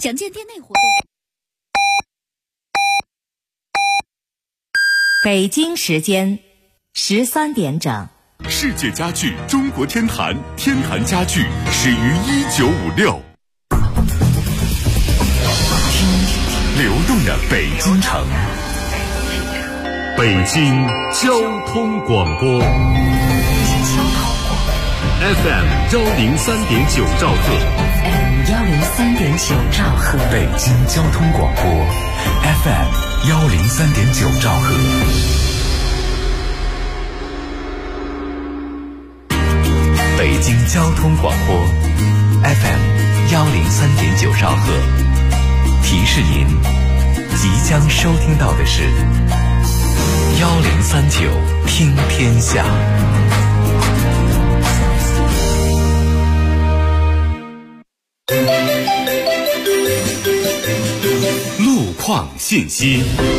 蒋健店内活动。 北京时间13点整。 世界家具中国天坛，天坛家具始于1956。听流动的北京城，北京交通广播 FM 103.9兆赫 103.9兆赫， 北京交通广播 FM 103.9兆赫。北京交通广播 FM 103.9兆赫，提示您即将收听到的是1039听天下。路况信息。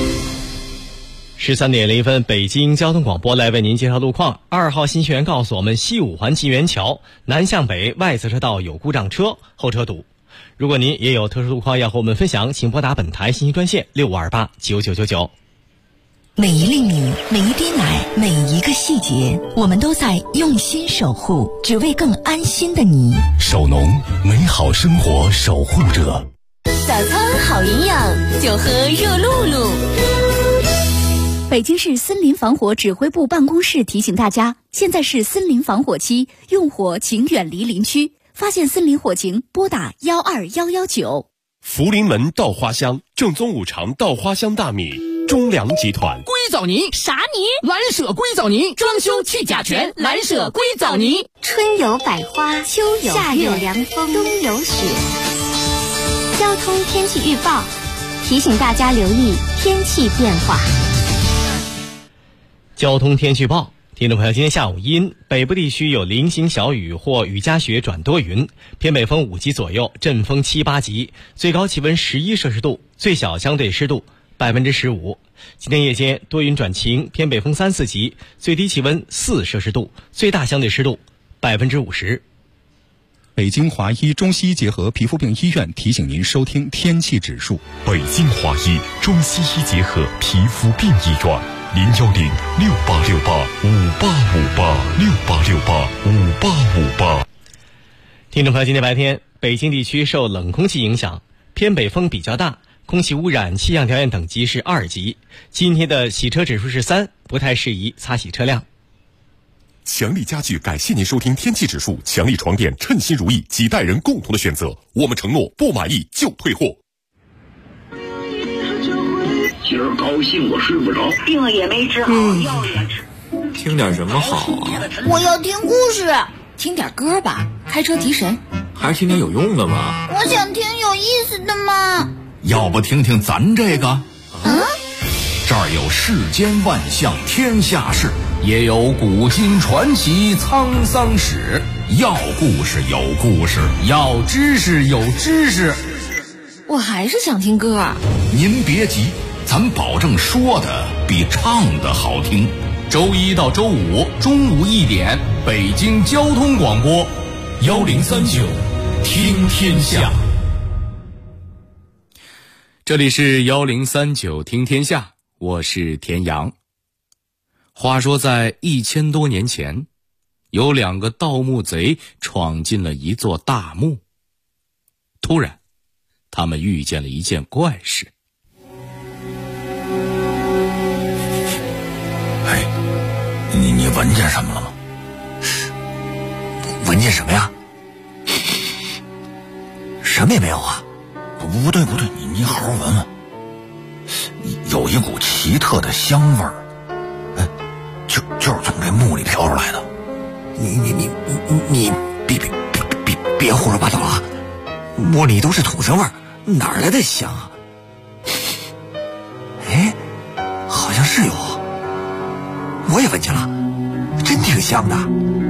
13点0分，北京交通广播来为您介绍路况。2号信息员告诉我们，西五环金源桥南向北外侧车道有故障车，后车堵。如果您也有特殊路况要和我们分享，请拨打本台信息专线65289999。 每一粒米，每一滴奶，每一个细节，我们都在用心守护，只为更安心的你。 守农，美好生活守护者。 早餐好营养，就喝热露露。 北京市森林防火指挥部办公室提醒大家，现在是森林防火期，用火请远离林区，发现森林火情拨打12119。 福临门稻花香，正宗五常稻花香大米，中粮集团。 硅藻泥啥泥？ 蓝舍硅藻泥，装修去甲醛，蓝舍硅藻泥。 春有百花，秋有夏有凉风，冬有雪。交通天气预报提醒大家留意天气变化。 交通天气预报，听众朋友，今天下午阴，北部地区有零星小雨或雨夹雪转多云，偏北风5级左右，阵风7、8级，最高气温11摄氏度，最小相对湿度15%。今天夜间多云转晴，偏北风3、4级，最低气温4摄氏度，最大相对湿度50%。 北京华医中西医结合皮肤病医院提醒您收听天气指数。 北京华医中西医结合皮肤病医院，0106868585858，68685858。 听众朋友，今天白天北京地区受冷空气影响，偏北风比较大，空气污染气象条件等级是2级。今天的洗车指数是3，不太适宜擦洗车辆。 强力家具感谢您收听天气指数，强力床垫称心如意，几代人共同的选择，我们承诺不满意就退货。 今儿高兴我睡不着， 病也没治好，药也吃。 听点什么好啊？ 我要听故事，听点歌吧，开车提神。 还是听点有用的吧。 我想听有意思的嘛。 要不听听咱这个？这儿有世间万象天下事，也有古今传奇沧桑史。要故事有故事，要知识有知识。 我还是想听歌。 您别急，咱保证说的比唱的好听。周一到周五中午1点，北京交通广播1039听天下。 这里是1039听天下，我是田阳。话说在1000多年前，有2个盗墓贼闯进了一座大墓。突然他们遇见了一件怪事。 你闻见什么了吗？ 闻见什么呀？什么也没有啊。 不对，你好好闻闻。有一股奇特的香味儿，就是从这墓里飘出来的。 你别胡说八道啊！墓里都是土腥味儿，哪儿来的香啊？哎，好像是有，我也闻见了，真挺香的。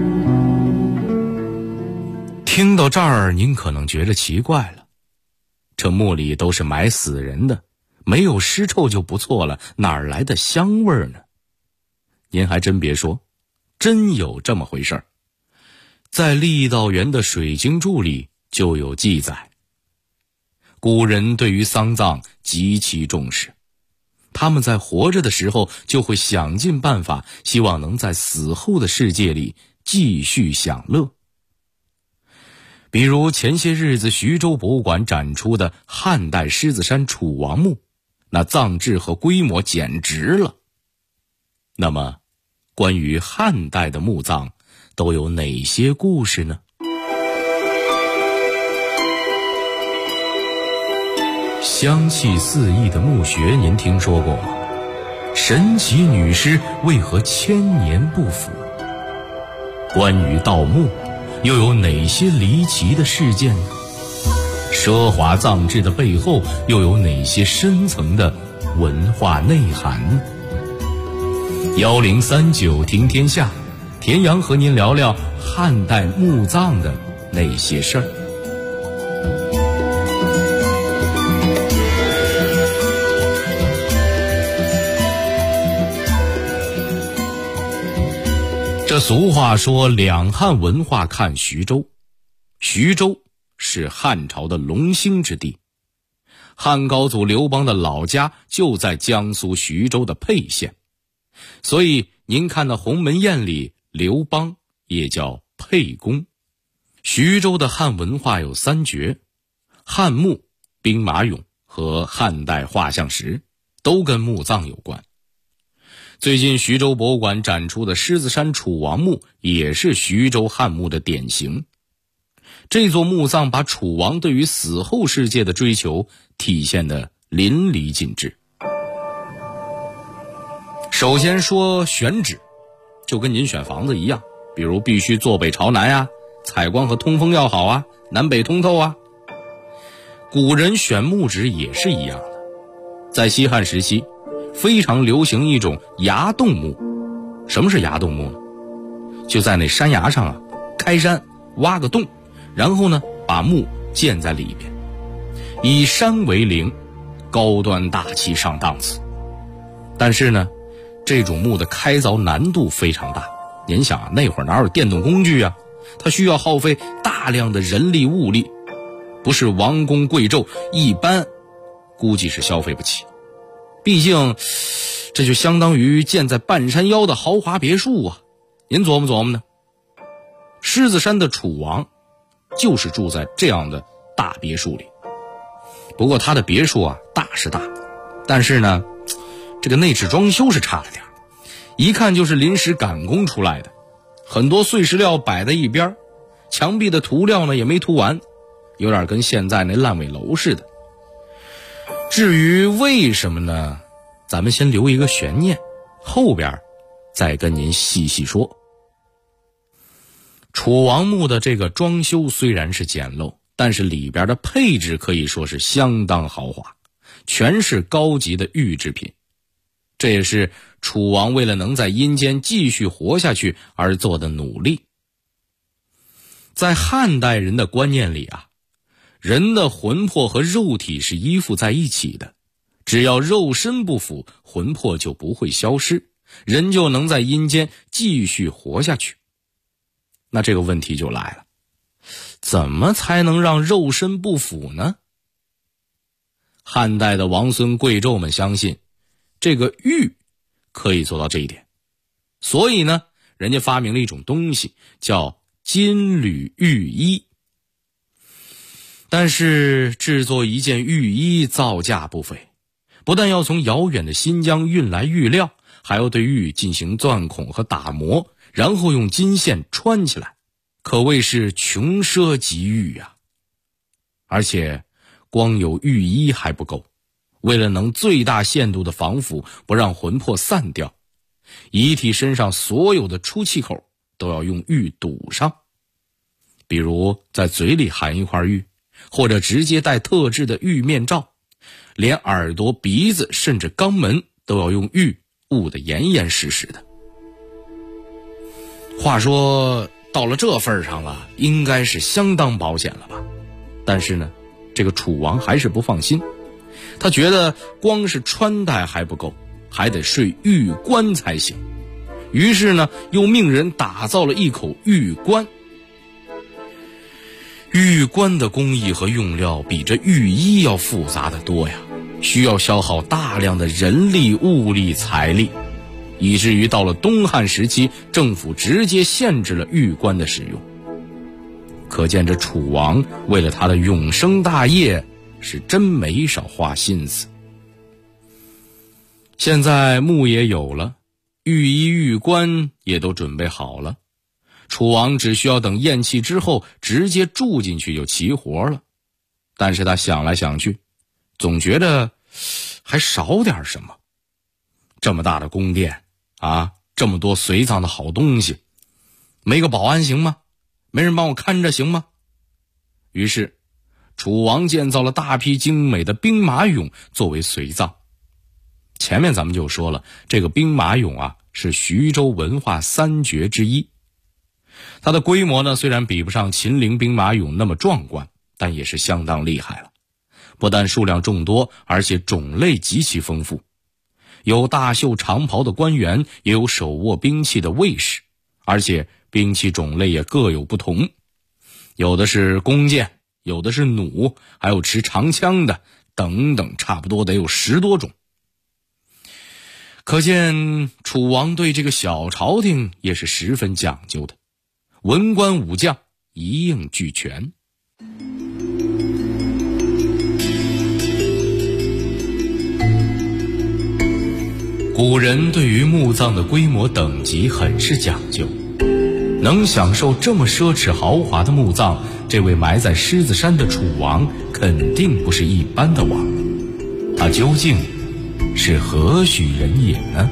听到这儿，您可能觉得奇怪了，这墓里都是埋死人的，没有尸臭就不错了，哪儿来的香味儿呢？您还真别说，真有这么回事儿。在郦道元的《水经注》里就有记载， 古人对于丧葬极其重视，他们在活着的时候就会想尽办法，希望能在死后的世界里继续享乐。比如前些日子徐州博物馆展出的汉代狮子山楚王墓，那葬制和规模简直了。那么关于汉代的墓葬都有哪些故事呢？香气四溢的墓穴您听说过吗？神奇女尸为何千年不腐？关于盗墓又有哪些离奇的事件呢？奢华葬制的背后又有哪些深层的文化内涵呢？1039听天下，田阳和您聊聊汉代墓葬的那些事儿。这俗话说两汉文化看徐州，徐州是汉朝的龙兴之地，汉高祖刘邦的老家就在江苏徐州的沛县，所以您看到鸿门宴里刘邦也叫沛公。徐州的汉文化有三绝：汉墓、兵马俑和汉代画像石，都跟墓葬有关。最近徐州博物馆展出的狮子山楚王墓也是徐州汉墓的典型。这座墓葬把楚王对于死后世界的追求体现得淋漓尽致。首先说选址，就跟您选房子一样，比如必须坐北朝南啊，采光和通风要好啊，南北通透啊。古人选墓址也是一样的，在西汉时期非常流行一种崖洞墓。什么是崖洞墓呢？就在那山崖上啊，开山挖个洞，然后呢把墓建在里边，以山为陵，高端大气上档次。但是呢这种墓的开凿难度非常大，您想啊，那会儿哪有电动工具啊，它需要耗费大量的人力物力，不是王公贵胄一般估计是消费不起。毕竟这就相当于建在半山腰的豪华别墅啊，您琢磨琢磨呢？狮子山的楚王就是住在这样的大别墅里。不过他的别墅啊大是大，但是呢这个内饰装修是差了点，一看就是临时赶工出来的，很多碎石料摆在一边，墙壁的涂料呢也没涂完，有点跟现在那烂尾楼似的。至于为什么呢，咱们先留一个悬念，后边再跟您细细说。楚王墓的这个装修虽然是简陋，但是里边的配置可以说是相当豪华，全是高级的玉制品。这也是楚王为了能在阴间继续活下去而做的努力。在汉代人的观念里啊，人的魂魄和肉体是依附在一起的，只要肉身不腐，魂魄就不会消失，人就能在阴间继续活下去。那这个问题就来了，怎么才能让肉身不腐呢？汉代的王孙贵胄们相信这个玉可以做到这一点，所以呢人家发明了一种东西叫金缕玉衣。但是制作一件玉衣造价不菲，不但要从遥远的新疆运来玉料，还要对玉进行钻孔和打磨，然后用金线穿起来，可谓是穷奢极欲啊。而且光有玉衣还不够，为了能最大限度的防腐，不让魂魄散掉，遗体身上所有的出气口都要用玉堵上，比如在嘴里含一块玉，或者直接戴特制的玉面罩，连耳朵、鼻子甚至肛门都要用玉捂得严严实实的。话说到了这份上了，应该是相当保险了吧？但是呢这个楚王还是不放心，他觉得光是穿戴还不够，还得睡玉棺才行。于是呢又命人打造了一口玉棺。 玉棺的工艺和用料比这玉衣要复杂得多呀，需要消耗大量的人力、物力、财力，以至于到了东汉时期，政府直接限制了玉棺的使用。可见这楚王为了他的永生大业，是真没少花心思。现在墓也有了，玉衣玉棺也都准备好了，楚王只需要等咽气之后直接住进去就齐活了。但是他想来想去，总觉得还少点什么。这么大的宫殿啊，这么多随葬的好东西，没个保安行吗？没人帮我看着行吗？于是楚王建造了大批精美的兵马俑作为随葬。前面咱们就说了，这个兵马俑啊是徐州文化三绝之一。它的规模呢虽然比不上秦陵兵马俑那么壮观，但也是相当厉害了。不但数量众多，而且种类极其丰富，有大袖长袍的官员，也有手握兵器的卫士，而且兵器种类也各有不同，有的是弓箭，有的是弩，还有持长枪的等等，差不多得有10多种。可见楚王对这个小朝廷也是十分讲究的，文官武将一应俱全。古人对于墓葬的规模等级很是讲究，能享受这么奢侈豪华的墓葬，这位埋在狮子山的楚王肯定不是一般的王，他究竟是何许人也呢？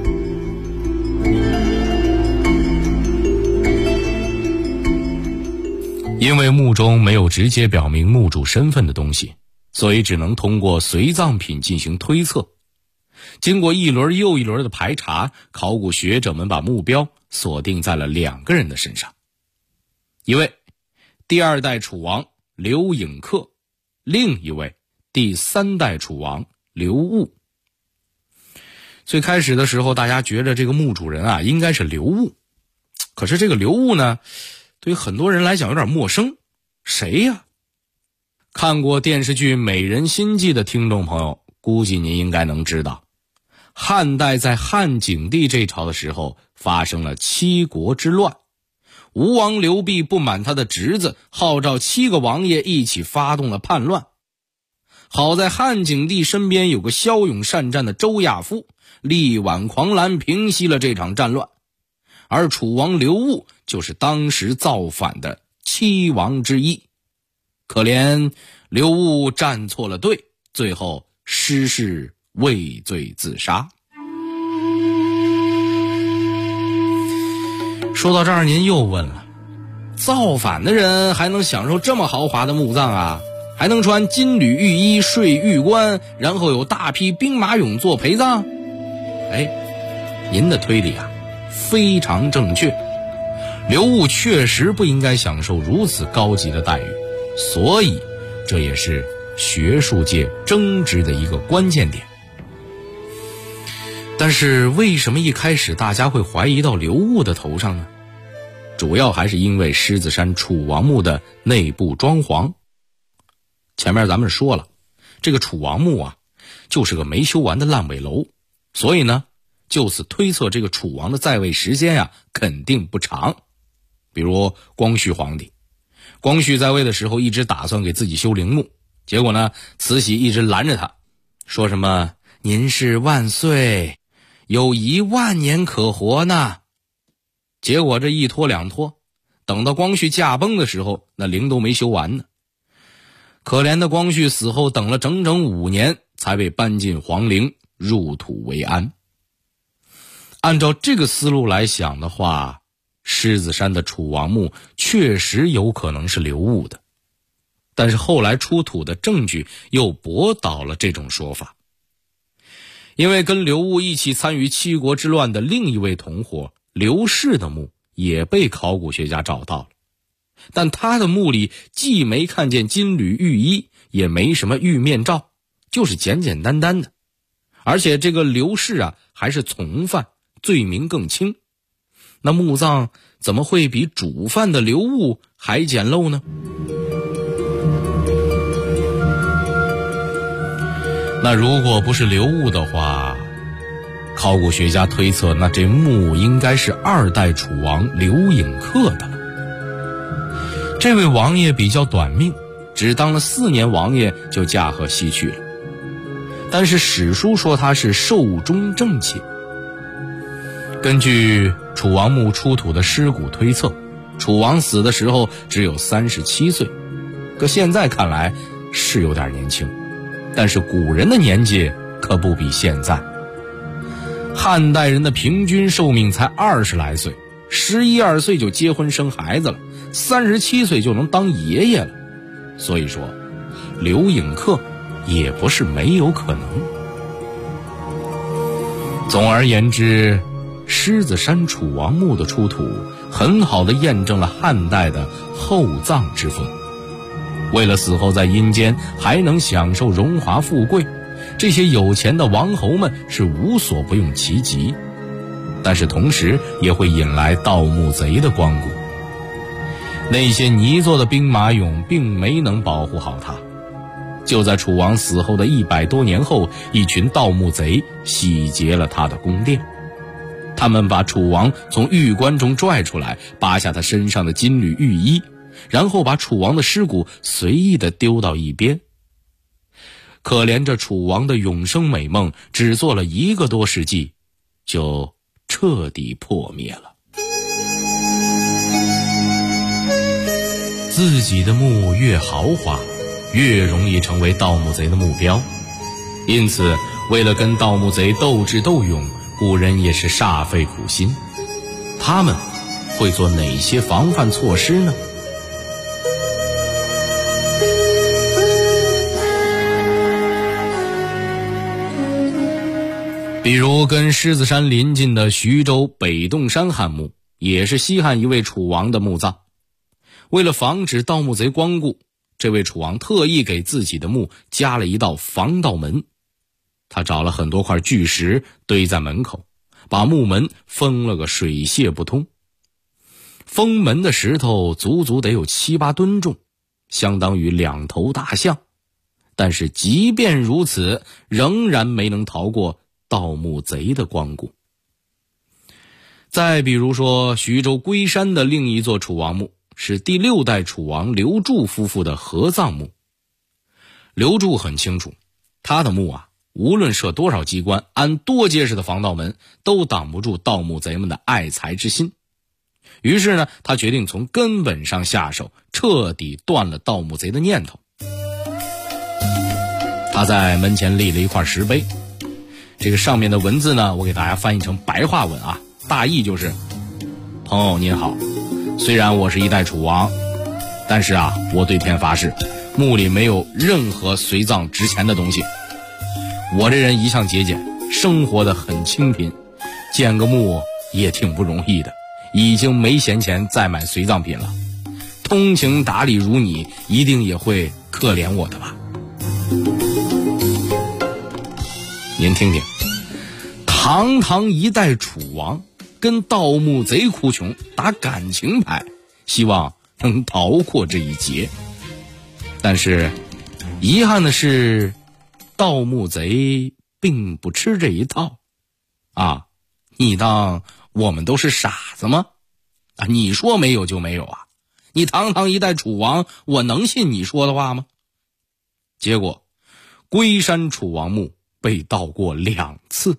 因为墓中没有直接表明墓主身份的东西，所以只能通过随葬品进行推测。经过一轮又一轮的排查，考古学者们把目标锁定在了2个人的身上，一位第2代楚王刘颖克，另一位第3代楚王刘戊。最开始的时候，大家觉得这个墓主人啊应该是刘戊，可是这个刘戊呢，对于很多人来讲有点陌生，谁呀？看过电视剧《美人心计》的听众朋友，估计您应该能知道，汉代在汉景帝这朝的时候发生了七国之乱，吴王刘濞不满他的侄子，号召7个王爷一起发动了叛乱。好在汉景帝身边有个骁勇善战的周亚夫，力挽狂澜，平息了这场战乱。而楚王刘戊就是当时造反的7王之一。可怜刘戊站错了队，最后失势畏罪自杀。说到这儿，您又问了，造反的人还能享受这么豪华的墓葬啊？还能穿金缕玉衣，睡玉棺，然后有大批兵马俑做陪葬？您的推理啊非常正确，刘戊确实不应该享受如此高级的待遇，所以这也是学术界争执的一个关键点。但是为什么一开始大家会怀疑到刘戊的头上呢？主要还是因为狮子山楚王墓的内部装潢。前面咱们说了，这个楚王墓啊就是个没修完的烂尾楼，所以呢就此推测这个楚王的在位时间啊肯定不长。比如光绪皇帝，光绪在位的时候一直打算给自己修陵墓，结果呢慈禧一直拦着他，说什么您是万岁，有10000年可活呢。结果这一拖2拖，等到光绪驾崩的时候，那陵都没修完呢。可怜的光绪死后等了整整5年才被搬进皇陵，入土为安。按照这个思路来想的话，狮子山的楚王墓确实有可能是刘戊的，但是后来出土的证据又驳倒了这种说法。因为跟刘戊一起参与7国之乱的另一位同伙刘氏的墓也被考古学家找到了，但他的墓里既没看见金缕玉衣，也没什么玉面罩，就是简简单单的。而且这个刘氏啊还是从犯，罪名更轻，那墓葬怎么会比主犯的刘戊还简陋呢？ 那如果不是流物的话，考古学家推测，那这墓应该是2代楚王刘颖克的了。这位王爷比较短命，只当了4年王爷就驾鹤西去了。但是史书说他是寿终正寝。根据楚王墓出土的尸骨推测，楚王死的时候只有37岁，可现在看来是有点年轻，但是古人的年纪可不比现在。汉代人的平均寿命才20来岁，11、12岁就结婚生孩子了，37岁就能当爷爷了。所以说，刘颖克也不是没有可能。总而言之，狮子山楚王墓的出土很好地验证了汉代的厚葬之风。为了死后在阴间还能享受荣华富贵，这些有钱的王侯们是无所不用其极，但是同时也会引来盗墓贼的光顾。那些泥做的兵马俑并没能保护好他。就在楚王死后的100多年后，一群盗墓贼洗劫了他的宫殿。他们把楚王从玉棺中拽出来，扒下他身上的金缕玉衣，然后把楚王的尸骨随意地丢到一边。可怜着楚王的永生美梦，只做了1个多世纪，就彻底破灭了。自己的墓越豪华，越容易成为盗墓贼的目标。因此，为了跟盗墓贼斗智斗勇，古人也是煞费苦心。他们会做哪些防范措施呢？比如跟狮子山邻近的徐州北洞山汉墓，也是西汉一位楚王的墓葬。为了防止盗墓贼光顾，这位楚王特意给自己的墓加了一道防盗门。他找了很多块巨石堆在门口，把墓门封了个水泄不通。封门的石头足足得有7、8吨重，相当于2头大象。但是即便如此，仍然没能逃过盗墓贼的光顾。再比如说，徐州龟山的另一座楚王墓是第6代楚王刘柱夫妇的合葬墓。刘柱很清楚，他的墓无论设多少机关，安多结实的防盗门，都挡不住盗墓贼们的爱财之心。于是呢，他决定从根本上下手，彻底断了盗墓贼的念头。他在门前立了一块石碑，这个上面的文字呢，我给大家翻译成白话文大意就是：朋友您好，虽然我是1代楚王，但是我对天发誓，墓里没有任何随葬值钱的东西。我这人一向节俭，生活得很清贫，建个墓也挺不容易的，已经没闲钱再买随葬品了。通情达理如你，一定也会可怜我的吧？您听听，堂堂1代楚王跟盗墓贼哭穷，打感情牌，希望能逃过这一劫。但是遗憾的是，盗墓贼并不吃这一套你当我们都是傻子吗？你说没有就没有你堂堂1代楚王，我能信你说的话吗？结果龟山楚王墓被盗过2次。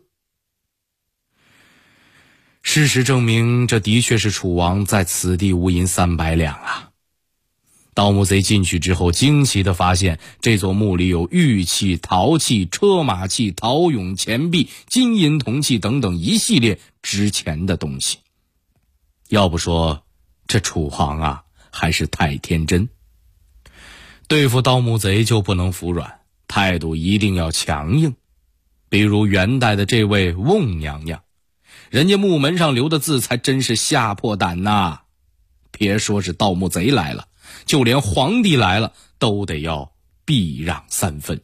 事实证明，这的确是楚王在此地无银300两盗墓贼进去之后，惊奇地发现这座墓里有玉器、陶器、车马器、陶俑、钱币、金银铜器等等一系列值钱的东西。要不说这楚王还是太天真。对付盗墓贼就不能服软，态度一定要强硬。比如元代的这位瓮娘娘，人家墓门上留的字才真是吓破胆别说是盗墓贼来了，就连皇帝来了都得要避让3分。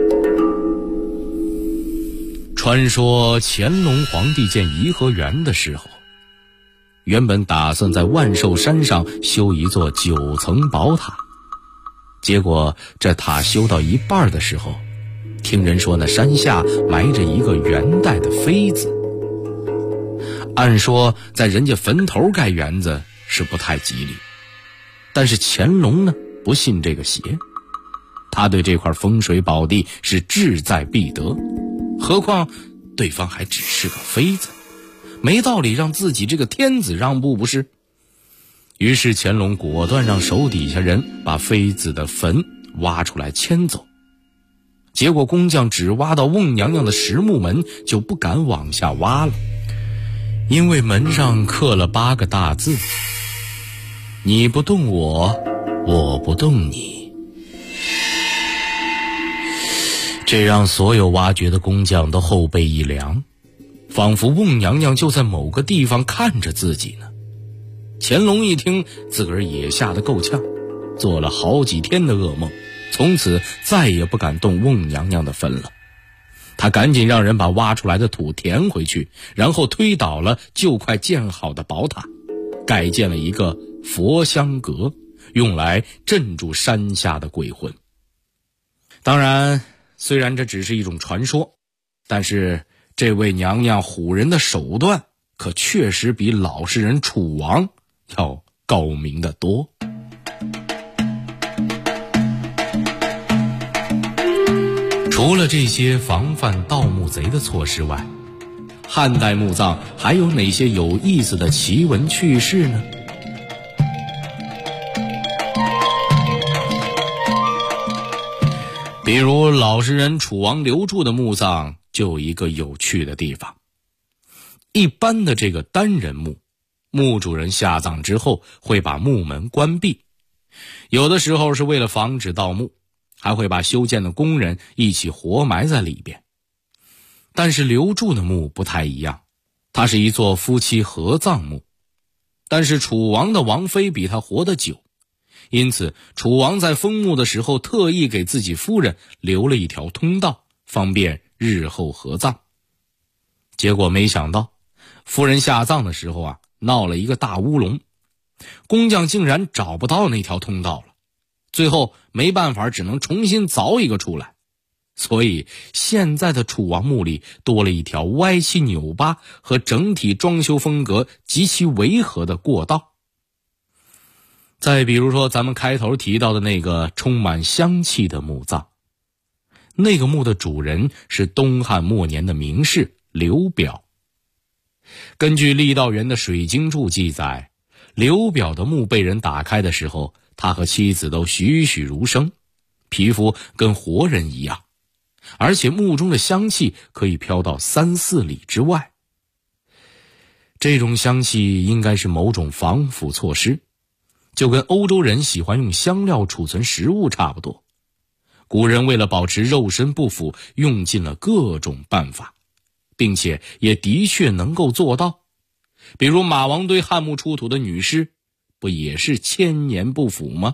传说乾隆皇帝建颐和园的时候，原本打算在万寿山上修一座9层宝塔，结果这塔修到一半的时候， 听人说呢，山下埋着一个元代的妃子。按说在人家坟头盖园子是不太吉利，但是乾隆呢不信这个邪，他对这块风水宝地是志在必得，何况对方还只是个妃子，没道理让自己这个天子让步，不是？于是乾隆果断让手底下人把妃子的坟挖出来迁走。结果工匠只挖到瓮娘娘的实木门，就不敢往下挖了，因为门上刻了8个大字：你不动我，我不动你。这让所有挖掘的工匠都后背一凉，仿佛瓮娘娘就在某个地方看着自己呢。乾隆一听，自个儿也吓得够呛，做了好几天的噩梦，从此再也不敢动瓮娘娘的坟了。他赶紧让人把挖出来的土填回去，然后推倒了就快建好的宝塔，改建了一个佛香阁，用来镇住山下的鬼魂。当然，虽然这只是一种传说，但是这位娘娘唬人的手段可确实比老实人楚王要高明得多。除了这些防范盗墓贼的措施外，汉代墓葬还有哪些有意思的奇闻趣事呢？比如老实人楚王刘柱的墓葬就有一个有趣的地方。一般的这个单人墓，墓主人下葬之后会把墓门关闭，有的时候是为了防止盗墓，还会把修建的工人一起活埋在里边。但是刘柱的墓不太一样，它是一座夫妻合葬墓，但是楚王的王妃比他活得久，因此楚王在封墓的时候特意给自己夫人留了一条通道，方便日后合葬。结果没想到夫人下葬的时候闹了一个大乌龙，工匠竟然找不到那条通道了，最后没办法只能重新凿一个出来。所以现在的楚王墓里多了一条歪七扭八和整体装修风格极其违和的过道。再比如说咱们开头提到的那个充满香气的墓葬，那个墓的主人是东汉末年的名士刘表。根据郦道元的水晶柱记载，刘表的墓被人打开的时候，他和妻子都栩栩如生，皮肤跟活人一样，而且墓中的香气可以飘到3、4里之外。这种香气应该是某种防腐措施，就跟欧洲人喜欢用香料储存食物差不多。古人为了保持肉身不腐，用尽了各种办法，并且也的确能够做到。比如马王堆汉墓出土的女尸，不也是1000年不腐吗？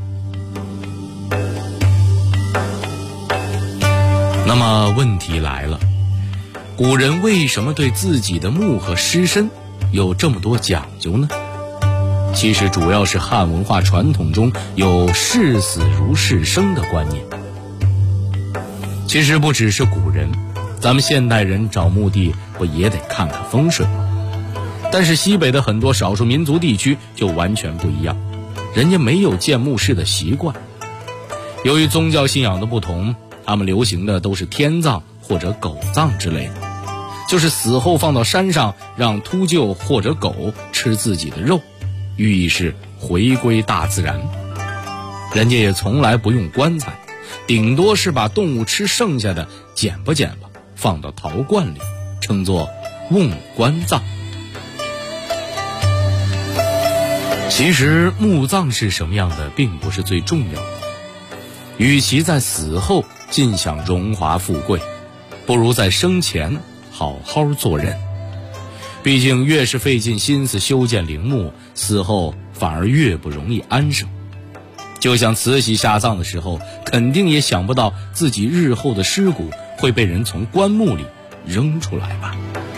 那么问题来了，古人为什么对自己的墓和尸身有这么多讲究呢？其实主要是汉文化传统中有视死如视生的观念。其实不只是古人，咱们现代人找墓地不也得看看风水吗？但是西北的很多少数民族地区就完全不一样，人家没有建墓室的习惯。由于宗教信仰的不同，他们流行的都是天葬或者狗葬之类的，就是死后放到山上让秃鹫或者狗吃自己的肉，寓意是回归大自然。人家也从来不用棺材，顶多是把动物吃剩下的捡吧放到陶罐里，称作瓮棺葬。其实墓葬是什么样的并不是最重要的，与其在死后尽享荣华富贵，不如在生前好好做人。毕竟越是费尽心思修建陵墓，死后反而越不容易安生。就像慈禧下葬的时候，肯定也想不到自己日后的尸骨会被人从棺木里扔出来吧。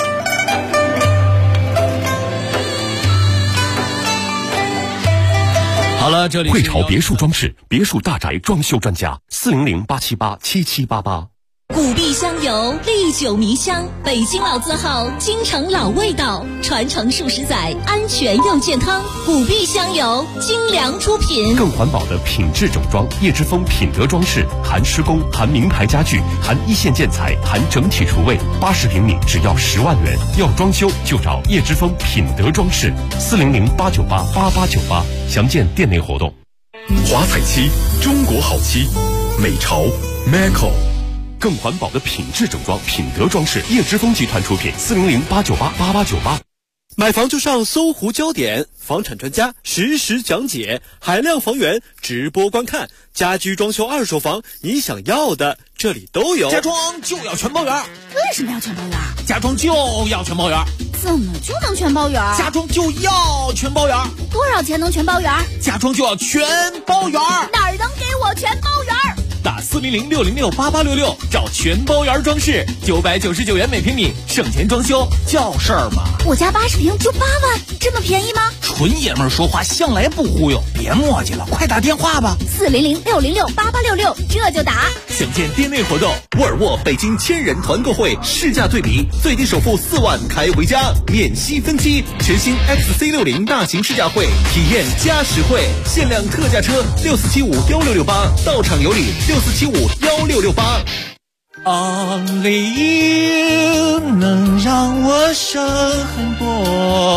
好了，这里是汇潮别墅装饰别墅大宅装修专家，400-878-7788。 古碧香油，历久弥香，北京老字号，京城老味道，传承数十载，安全又健康。古碧香油，精良出品。 更环保的品质整装，叶之峰品德装饰，含施工，含名牌家具，含一线建材，含整体厨卫，80平米只要10万元。要装修就找叶之峰品德装饰，400-898-8898，详见店内活动。华彩漆，中国好漆，美潮 Maco。更环保的品质整装，品德装饰，叶之峰集团出品，400-898-8898。 买房就上搜狐焦点，房产专家实时讲解，海量房源直播观看，家居装修二手房，你想要的这里都有。 家装就要全包圆。 为什么要全包圆？ 家装就要全包圆。 怎么就能全包圆？ 家装就要全包圆。 多少钱能全包圆？ 家装就要全包圆。 哪儿能给我全包圆？ 打400-606-8866找全包圆装饰，999元每平米，省钱装修叫事儿吗？ 我家80平就8万，这么便宜吗？ 纯爷们儿说话向来不忽悠，别磨叽了，快打电话吧。 400-606-8866，这就打。 详见店内活动。沃尔沃北京1000人团购会，市价对比，最低首付4万开回家，免息分期。全新 XC60 大型试驾会，体验加实惠，限量特价车6475-1668，到场有礼6475-1668。 Only you 能让我省很多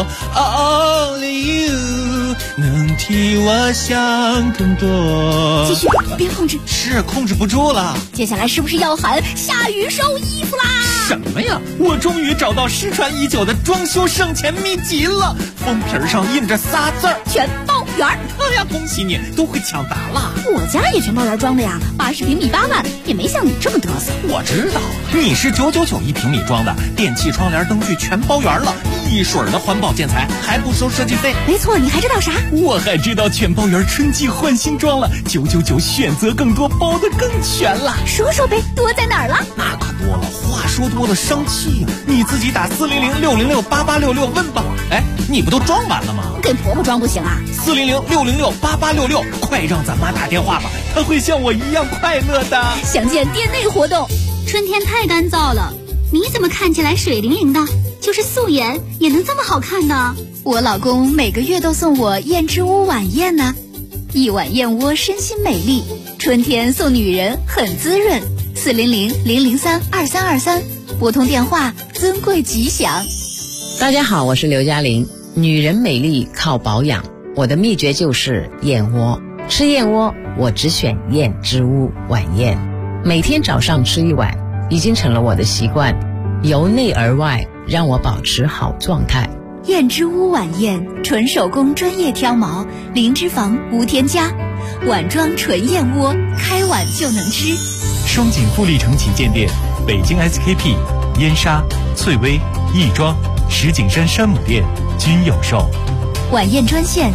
，Only you 能替我想更多。 继续，别控制。 是控制不住了。 接下来是不是要喊下雨收衣服啦？ 什么呀？我终于找到失传已久的装修省钱秘籍了，封皮上印着仨字儿： 全包圆。 哎呀，恭喜你，都会抢答了。 我家也全包圆装的呀，80平米8万，也没像你这么嘚瑟。 我知道，你是999一平米装的，电器、窗帘、灯具全包圆了，一水儿的环保建材，还不收设计费。 没错，你还知道啥？ 我还知道全包圆春季换新装了，999选择更多，包得更全了。 说说呗，多在哪儿了？ 那可多了，话说多了生气呀！你自己打400-606-8866问吧。哎，你不都装完了吗？ 给婆婆装不行啊 ？400-606-8866，快让咱妈打电话吧，她会像我一样快乐的。 详见店内活动。 春天太干燥了，你怎么看起来水灵灵的？就是素颜也能这么好看呢？ 我老公每个月都送我燕之屋晚宴呢，一碗燕窝身心美丽，春天送女人很滋润。400-003-2323，拨通电话，尊贵吉祥。 大家好，我是刘嘉玲。女人美丽靠保养，我的秘诀就是燕窝。吃燕窝，我只选燕之屋晚宴，每天早上吃一碗，已经成了我的习惯，由内而外让我保持好状态。 燕之屋晚宴，纯手工专业挑毛，零脂肪无添加，碗装纯燕窝，开碗就能吃。 双井富力城旗舰店、北京 SKP、燕莎、翠微、亦庄、石景山山姆店均有售。 晚宴专线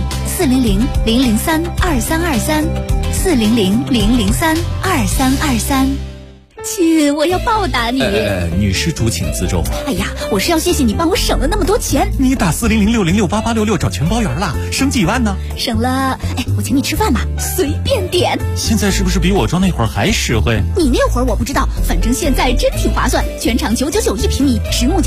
400-003-2323，400-003-2323。亲，我要报答你。 女施主请自重。 哎呀，我是要谢谢你帮我省了那么多钱。 你打400-606-8866找全包圆了，省几万呢？ 省了，我请你吃饭吧，随便点。 现在是不是比我装那会儿还实惠？ 你那会儿我不知道，反正现在真挺划算，全场999一平米，实木